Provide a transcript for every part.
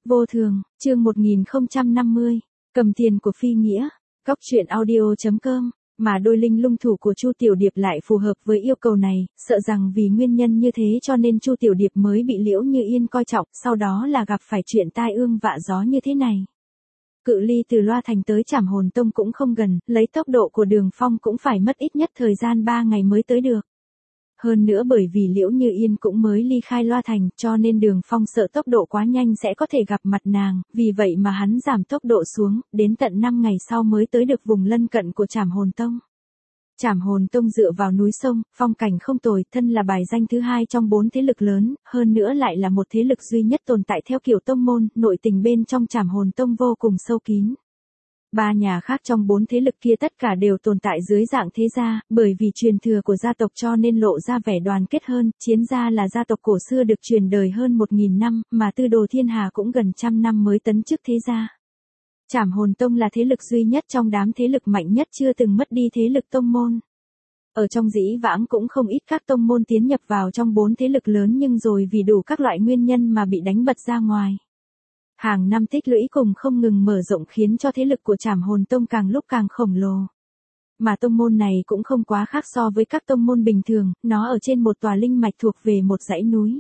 Vô thường, chương 1050, cầm tiền của phi nghĩa, góc truyện audio.com, mà đôi linh lung thủ của Chu Tiểu Điệp lại phù hợp với yêu cầu này, sợ rằng vì nguyên nhân như thế cho nên Chu Tiểu Điệp mới bị Liễu Như Yên coi trọng, sau đó là gặp phải chuyện tai ương vạ gió như thế này. Cự ly từ Loa Thành tới Trảm Hồn Tông cũng không gần, lấy tốc độ của Đường Phong cũng phải mất ít nhất thời gian 3 ngày mới tới được. Hơn nữa bởi vì Liễu Như Yên cũng mới ly khai Loa Thành cho nên Đường Phong sợ tốc độ quá nhanh sẽ có thể gặp mặt nàng, vì vậy mà hắn giảm tốc độ xuống, đến tận 5 ngày sau mới tới được vùng lân cận của Trảm Hồn Tông. Trảm Hồn Tông dựa vào núi sông, phong cảnh không tồi, thân là bài danh thứ 2 trong 4 thế lực lớn, hơn nữa lại là một thế lực duy nhất tồn tại theo kiểu tông môn, nội tình bên trong Trảm Hồn Tông vô cùng sâu kín. 3 nhà khác trong 4 thế lực kia tất cả đều tồn tại dưới dạng thế gia, bởi vì truyền thừa của gia tộc cho nên lộ ra vẻ đoàn kết hơn, Chiến gia là gia tộc cổ xưa được truyền đời hơn 1000 năm, mà Tư Đồ Thiên Hà cũng gần 100 năm mới tấn chức thế gia. Trảm Hồn Tông là thế lực duy nhất trong đám thế lực mạnh nhất chưa từng mất đi thế lực tông môn. Ở trong dĩ vãng cũng không ít các tông môn tiến nhập vào trong 4 thế lực lớn nhưng rồi vì đủ các loại nguyên nhân mà bị đánh bật ra ngoài. Hàng năm tích lũy cùng không ngừng mở rộng khiến cho thế lực của Trảm Hồn Tông càng lúc càng khổng lồ. Mà tông môn này cũng không quá khác so với các tông môn bình thường, nó ở trên một tòa linh mạch thuộc về một dãy núi.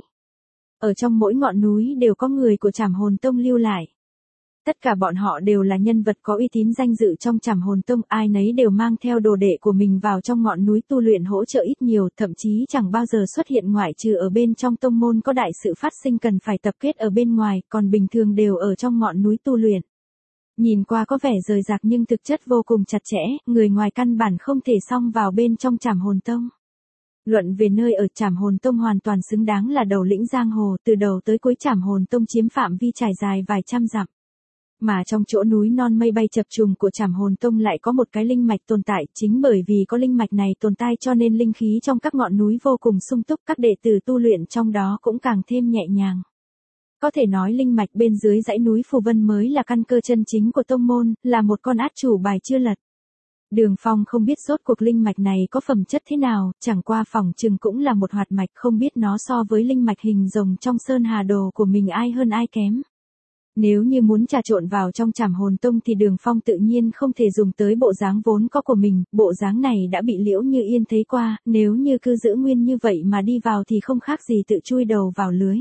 Ở trong mỗi ngọn núi đều có người của Trảm Hồn Tông lưu lại. Tất cả bọn họ đều là nhân vật có uy tín danh dự trong Trảm Hồn Tông, ai nấy đều mang theo đồ đệ của mình vào trong ngọn núi tu luyện hỗ trợ ít nhiều, thậm chí chẳng bao giờ xuất hiện ngoại trừ ở bên trong tông môn có đại sự phát sinh cần phải tập kết ở bên ngoài, còn bình thường đều ở trong ngọn núi tu luyện. Nhìn qua có vẻ rời rạc nhưng thực chất vô cùng chặt chẽ, người ngoài căn bản không thể xông vào bên trong Trảm Hồn Tông. Luận về nơi ở, Trảm Hồn Tông hoàn toàn xứng đáng là đầu lĩnh giang hồ, từ đầu tới cuối Trảm Hồn Tông chiếm phạm vi trải dài vài trăm dặm. Mà trong chỗ núi non mây bay chập trùng của Trảm Hồn Tông lại có một cái linh mạch tồn tại, chính bởi vì có linh mạch này tồn tại cho nên linh khí trong các ngọn núi vô cùng sung túc, các đệ tử tu luyện trong đó cũng càng thêm nhẹ nhàng. Có thể nói linh mạch bên dưới dãy núi Phù Vân mới là căn cơ chân chính của tông môn, là một con át chủ bài chưa lật. Đường Phong không biết rốt cuộc linh mạch này có phẩm chất thế nào, chẳng qua phỏng chừng cũng là một hoạt mạch, không biết nó so với linh mạch hình rồng trong Sơn Hà Đồ của mình ai hơn ai kém. Nếu như muốn trà trộn vào trong Trảm Hồn Tông thì Đường Phong tự nhiên không thể dùng tới bộ dáng vốn có của mình, bộ dáng này đã bị Liễu Như Yên thấy qua, nếu như cứ giữ nguyên như vậy mà đi vào thì không khác gì tự chui đầu vào lưới.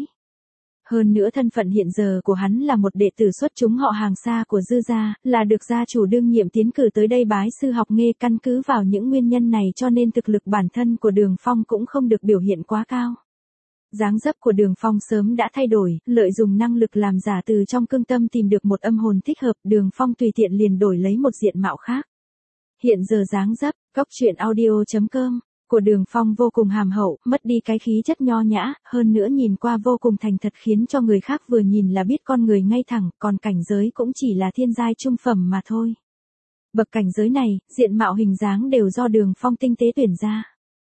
Hơn nữa thân phận hiện giờ của hắn là một đệ tử xuất chúng họ hàng xa của Dư gia, là được gia chủ đương nhiệm tiến cử tới đây bái sư học nghề, căn cứ vào những nguyên nhân này cho nên thực lực bản thân của Đường Phong cũng không được biểu hiện quá cao. Dáng dấp của Đường Phong sớm đã thay đổi, lợi dụng năng lực làm giả từ trong cương tâm tìm được một âm hồn thích hợp, Đường Phong tùy tiện liền đổi lấy một diện mạo khác. Hiện giờ dáng dấp, góc truyện audio.com, của Đường Phong vô cùng hàm hậu, mất đi cái khí chất nho nhã, hơn nữa nhìn qua vô cùng thành thật khiến cho người khác vừa nhìn là biết con người ngay thẳng, còn cảnh giới cũng chỉ là thiên giai trung phẩm mà thôi. Bậc cảnh giới này, diện mạo hình dáng đều do Đường Phong tinh tế tuyển ra.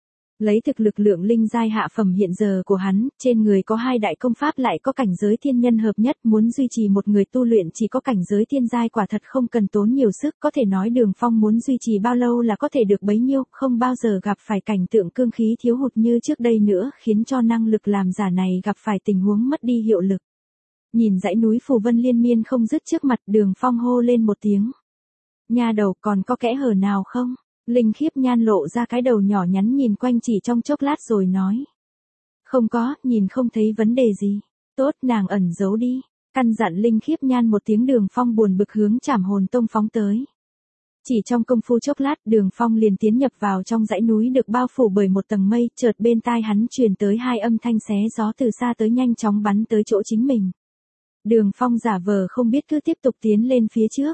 Lấy thực lực lượng linh giai hạ phẩm hiện giờ của hắn, trên người có 2 đại công pháp lại có cảnh giới thiên nhân hợp nhất, muốn duy trì một người tu luyện chỉ có cảnh giới thiên giai quả thật không cần tốn nhiều sức, có thể nói Đường Phong muốn duy trì bao lâu là có thể được bấy nhiêu, không bao giờ gặp phải cảnh tượng cương khí thiếu hụt như trước đây nữa, khiến cho năng lực làm giả này gặp phải tình huống mất đi hiệu lực. Nhìn dãy núi Phù Vân liên miên không dứt trước mặt, Đường Phong hô lên một tiếng. Nha đầu, còn có kẽ hở nào không? Linh Khiếp Nhan lộ ra cái đầu nhỏ nhắn nhìn quanh chỉ trong chốc lát rồi nói. Không có, nhìn không thấy vấn đề gì. Tốt, nàng ẩn giấu đi. Căn dặn Linh Khiếp Nhan một tiếng, Đường Phong buồn bực hướng Trảm Hồn Tông phóng tới. Chỉ trong công phu chốc lát, Đường Phong liền tiến nhập vào trong dãy núi được bao phủ bởi một tầng mây, chợt bên tai hắn truyền tới 2 âm thanh xé gió từ xa tới nhanh chóng bắn tới chỗ chính mình. Đường Phong giả vờ không biết cứ tiếp tục tiến lên phía trước.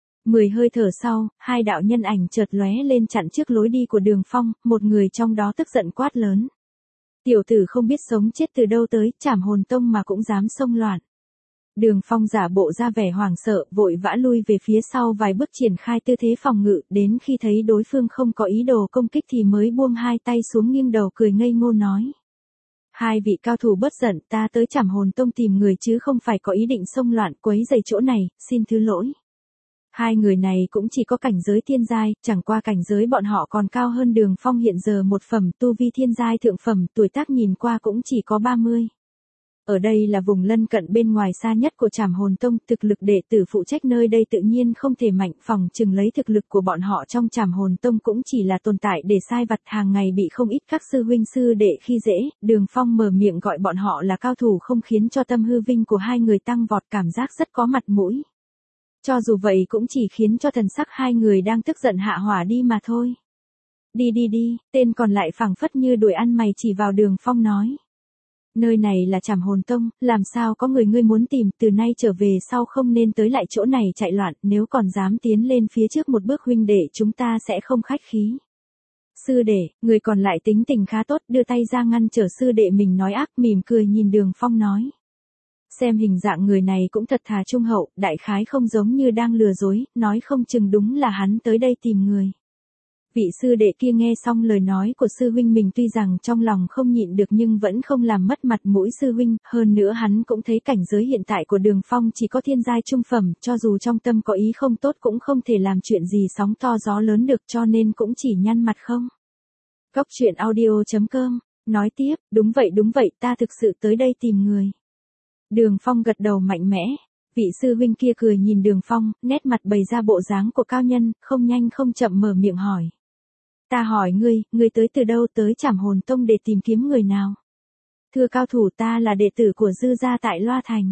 10 hơi thở sau, 2 đạo nhân ảnh chợt lóe lên chặn trước lối đi của Đường Phong, một người trong đó tức giận quát lớn. Tiểu tử không biết sống chết từ đâu tới, Trảm Hồn Tông mà cũng dám xông loạn. Đường Phong giả bộ ra vẻ hoảng sợ, vội vã lui về phía sau vài bước triển khai tư thế phòng ngự, đến khi thấy đối phương không có ý đồ công kích thì mới buông 2 tay xuống nghiêng đầu cười ngây ngô nói. 2 vị cao thủ bớt giận, ta tới Trảm Hồn Tông tìm người chứ không phải có ý định xông loạn quấy rầy chỗ này, xin thứ lỗi. 2 người này cũng chỉ có cảnh giới thiên giai, chẳng qua cảnh giới bọn họ còn cao hơn Đường Phong hiện giờ một phẩm, tu vi thiên giai thượng phẩm, tuổi tác nhìn qua cũng chỉ có 30. Ở đây là vùng lân cận bên ngoài xa nhất của Trảm Hồn Tông, thực lực đệ tử phụ trách nơi đây tự nhiên không thể mạnh, phòng chừng lấy thực lực của bọn họ trong Trảm Hồn Tông cũng chỉ là tồn tại để sai vặt, hàng ngày bị không ít các sư huynh sư đệ khi dễ. Đường Phong mở miệng gọi bọn họ là cao thủ không khiến cho tâm hư vinh của hai người tăng vọt, cảm giác rất có mặt mũi. Cho dù vậy cũng chỉ khiến cho thần sắc hai người đang tức giận hạ hỏa đi mà thôi. Đi đi đi, tên còn lại phảng phất như đuổi ăn mày chỉ vào Đường Phong nói. Nơi này là Trảm Hồn Tông, làm sao có người ngươi muốn tìm, từ nay trở về sau không nên tới lại chỗ này chạy loạn, nếu còn dám tiến lên phía trước một bước huynh đệ chúng ta sẽ không khách khí. Sư đệ, người còn lại tính tình khá tốt, đưa tay ra ngăn trở sư đệ mình nói ác, mỉm cười nhìn Đường Phong nói. Xem hình dạng người này cũng thật thà trung hậu, đại khái không giống như đang lừa dối, nói không chừng đúng là hắn tới đây tìm người. Vị sư đệ kia nghe xong lời nói của sư huynh mình tuy rằng trong lòng không nhịn được nhưng vẫn không làm mất mặt mũi sư huynh, hơn nữa hắn cũng thấy cảnh giới hiện tại của Đường Phong chỉ có thiên giai trung phẩm, cho dù trong tâm có ý không tốt cũng không thể làm chuyện gì sóng to gió lớn được, cho nên cũng chỉ nhăn mặt không. Cóc truyện audio.com, nói tiếp, đúng vậy, ta thực sự tới đây tìm người. Đường Phong gật đầu mạnh mẽ. Vị sư huynh kia cười nhìn Đường Phong, nét mặt bày ra bộ dáng của cao nhân, không nhanh không chậm mở miệng hỏi. Ta hỏi ngươi tới từ đâu, tới Trảm Hồn Tông để tìm kiếm người nào? Thưa cao thủ, ta là đệ tử của Dư gia tại Loa Thành.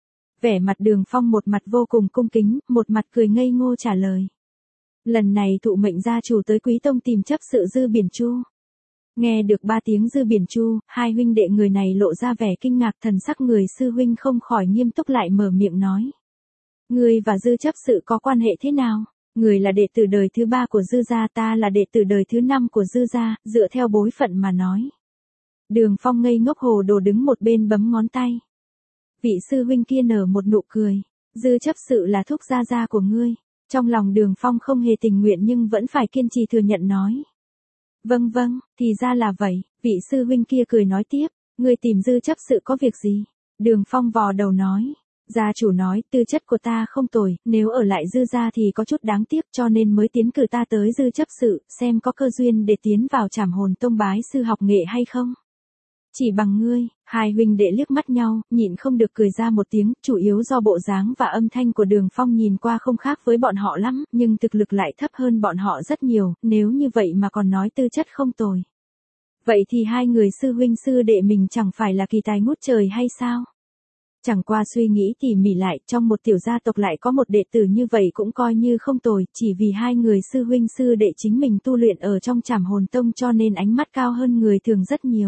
Vẻ mặt Đường Phong một mặt vô cùng cung kính, một mặt cười ngây ngô trả lời. Lần này thụ mệnh gia chủ tới Quý Tông tìm chấp sự Dư Biển Chu. Nghe được 3 tiếng Dư Biển Chu, hai huynh đệ người này lộ ra vẻ kinh ngạc, thần sắc người sư huynh không khỏi nghiêm túc lại mở miệng nói. Ngươi và Dư chấp sự có quan hệ thế nào? Người là đệ tử đời thứ 3 của Dư gia, ta là đệ tử đời thứ 5 của Dư gia, dựa theo bối phận mà nói. Đường Phong ngây ngốc hồ đồ đứng một bên bấm ngón tay. Vị sư huynh kia nở một nụ cười. Dư chấp sự là thúc gia của ngươi. Trong lòng Đường Phong không hề tình nguyện nhưng vẫn phải kiên trì thừa nhận nói. Vâng, thì ra là vậy, vị sư huynh kia cười nói tiếp, ngươi tìm Dư chấp sự có việc gì? Đường Phong vò đầu nói, gia chủ nói tư chất của ta không tồi, nếu ở lại Dư gia thì có chút đáng tiếc cho nên mới tiến cử ta tới Dư chấp sự, xem có cơ duyên để tiến vào Trảm Hồn Tông bái sư học nghệ hay không? Chỉ bằng ngươi, hai huynh đệ liếc mắt nhau, nhịn không được cười ra một tiếng, chủ yếu do bộ dáng và âm thanh của Đường Phong nhìn qua không khác với bọn họ lắm, nhưng thực lực lại thấp hơn bọn họ rất nhiều, nếu như vậy mà còn nói tư chất không tồi. Vậy thì hai người sư huynh sư đệ mình chẳng phải là kỳ tài ngút trời hay sao? Chẳng qua suy nghĩ tỉ mỉ lại, trong một tiểu gia tộc lại có một đệ tử như vậy cũng coi như không tồi, chỉ vì hai người sư huynh sư đệ chính mình tu luyện ở trong Trảm Hồn Tông cho nên ánh mắt cao hơn người thường rất nhiều.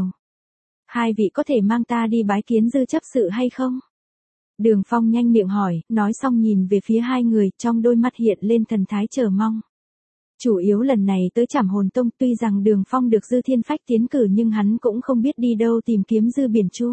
Hai vị có thể mang ta đi bái kiến Dư chấp sự hay không? Đường Phong nhanh miệng hỏi, nói xong nhìn về phía hai người, trong đôi mắt hiện lên thần thái chờ mong. Chủ yếu lần này tới Trảm Hồn Tông, tuy rằng Đường Phong được Dư Thiên Phách tiến cử nhưng hắn cũng không biết đi đâu tìm kiếm Dư Biển Chu.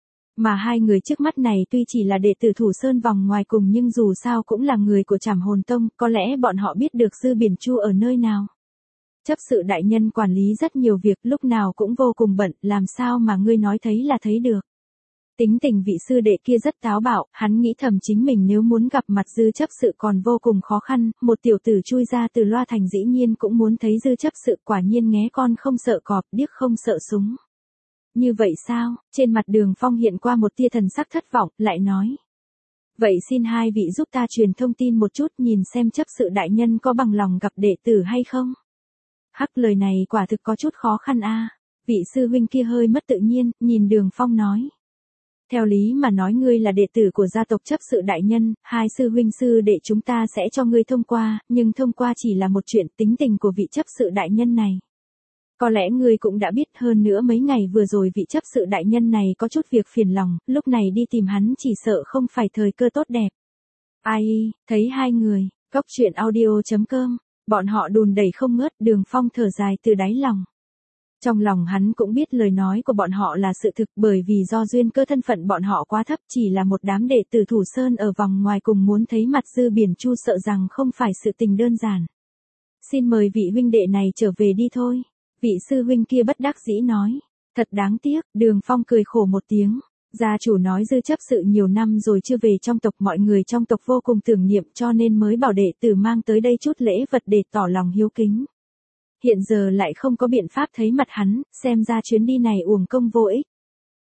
Mà hai người trước mắt này tuy chỉ là đệ tử Thủ Sơn vòng ngoài cùng nhưng dù sao cũng là người của Trảm Hồn Tông, có lẽ bọn họ biết được Dư Biển Chu ở nơi nào. Chấp sự đại nhân quản lý rất nhiều việc, lúc nào cũng vô cùng bận, làm sao mà ngươi nói thấy là thấy được. Tính tình vị sư đệ kia rất táo bạo, hắn nghĩ thầm chính mình nếu muốn gặp mặt Dư chấp sự còn vô cùng khó khăn, một tiểu tử chui ra từ Loa Thành dĩ nhiên cũng muốn thấy Dư chấp sự, quả nhiên nghé con không sợ cọp, điếc không sợ súng. Như vậy sao? Trên mặt Đường Phong hiện qua một tia thần sắc thất vọng, lại nói. Vậy xin hai vị giúp ta truyền thông tin một chút, nhìn xem chấp sự đại nhân có bằng lòng gặp đệ tử hay không? Hắc, lời này quả thực có chút khó khăn a. Vị sư huynh kia hơi mất tự nhiên, nhìn Đường Phong nói. Theo lý mà nói ngươi là đệ tử của gia tộc chấp sự đại nhân, hai sư huynh sư đệ chúng ta sẽ cho ngươi thông qua, nhưng thông qua chỉ là một chuyện, tính tình của vị chấp sự đại nhân này. Có lẽ ngươi cũng đã biết, hơn nữa mấy ngày vừa rồi vị chấp sự đại nhân này có chút việc phiền lòng, lúc này đi tìm hắn chỉ sợ không phải thời cơ tốt đẹp. Ai, thấy hai người, cóc truyện audio.com, bọn họ đùn đẩy không ngớt, Đường Phong thở dài từ đáy lòng. Trong lòng hắn cũng biết lời nói của bọn họ là sự thực, bởi vì do duyên cơ thân phận bọn họ quá thấp, chỉ là một đám đệ tử Thủ Sơn ở vòng ngoài cùng muốn thấy mặt Dư Biển Chu sợ rằng không phải sự tình đơn giản. Xin mời vị huynh đệ này trở về đi thôi. Vị sư huynh kia bất đắc dĩ nói. Thật đáng tiếc, Đường Phong cười khổ một tiếng. Gia chủ nói Dư chấp sự nhiều năm rồi chưa về trong tộc, mọi người trong tộc vô cùng tưởng niệm cho nên mới bảo đệ tử mang tới đây chút lễ vật để tỏ lòng hiếu kính. Hiện giờ lại không có biện pháp thấy mặt hắn, xem ra chuyến đi này uổng công vô ích.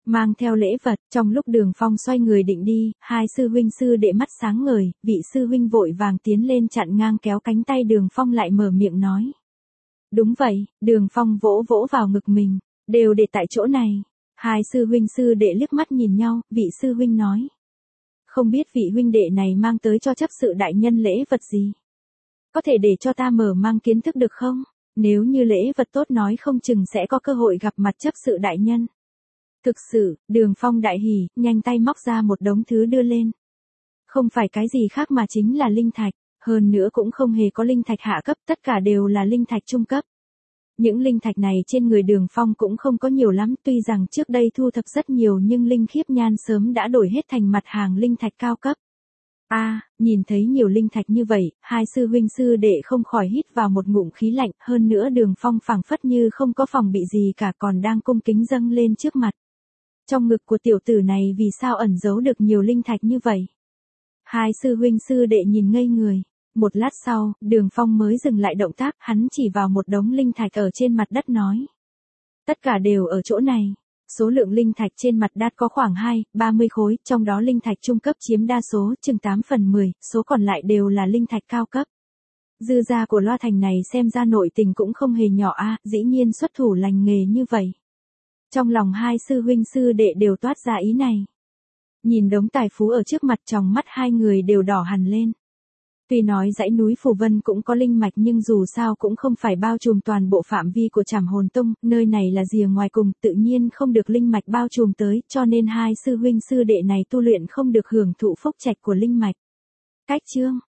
mang theo lễ vật, trong lúc Đường Phong xoay người định đi, hai sư huynh sư đệ mắt sáng ngời, vị sư huynh vội vàng tiến lên chặn ngang kéo cánh tay Đường Phong lại mở miệng nói. Đúng vậy, Đường Phong vỗ vỗ vào ngực mình, đều để tại chỗ này. Hai sư huynh sư đệ liếc mắt nhìn nhau, vị sư huynh nói. Không biết vị huynh đệ này mang tới cho chấp sự đại nhân lễ vật gì? Có thể để cho ta mở mang kiến thức được không? Nếu như lễ vật tốt nói không chừng sẽ có cơ hội gặp mặt chấp sự đại nhân. Thực sự, Đường Phong đại hỉ, nhanh tay móc ra một đống thứ đưa lên. Không phải cái gì khác mà chính là linh thạch, hơn nữa cũng không hề có linh thạch hạ cấp, tất cả đều là linh thạch trung cấp. Những linh thạch này trên người Đường Phong cũng không có nhiều lắm, tuy rằng trước đây thu thập rất nhiều nhưng linh khiếp nhan sớm đã đổi hết thành mặt hàng linh thạch cao cấp. Nhìn thấy nhiều linh thạch như vậy, hai sư huynh sư đệ không khỏi hít vào một ngụm khí lạnh, hơn nữa Đường Phong phảng phất như không có phòng bị gì cả còn đang cung kính dâng lên trước mặt. Trong ngực của tiểu tử này vì sao ẩn giấu được nhiều linh thạch như vậy? Hai sư huynh sư đệ nhìn ngây người. Một lát sau, Đường Phong mới dừng lại động tác, hắn chỉ vào một đống linh thạch ở trên mặt đất nói. Tất cả đều ở chỗ này. Số lượng linh thạch trên mặt đất có khoảng 30 khối, trong đó linh thạch trung cấp chiếm đa số, chừng 8/10, số còn lại đều là linh thạch cao cấp. Dư gia của Loa Thành này xem ra nội tình cũng không hề nhỏ dĩ nhiên xuất thủ lành nghề như vậy. Trong lòng hai sư huynh sư đệ đều toát ra ý này. Nhìn đống tài phú ở trước mặt trong mắt hai người đều đỏ hẳn lên. Tuy nói dãy núi Phù Vân cũng có linh mạch nhưng dù sao cũng không phải bao trùm toàn bộ phạm vi của Trảm Hồn Tông, nơi này là rìa ngoài cùng, tự nhiên không được linh mạch bao trùm tới, cho nên hai sư huynh sư đệ này tu luyện không được hưởng thụ phúc trạch của linh mạch. Cách chương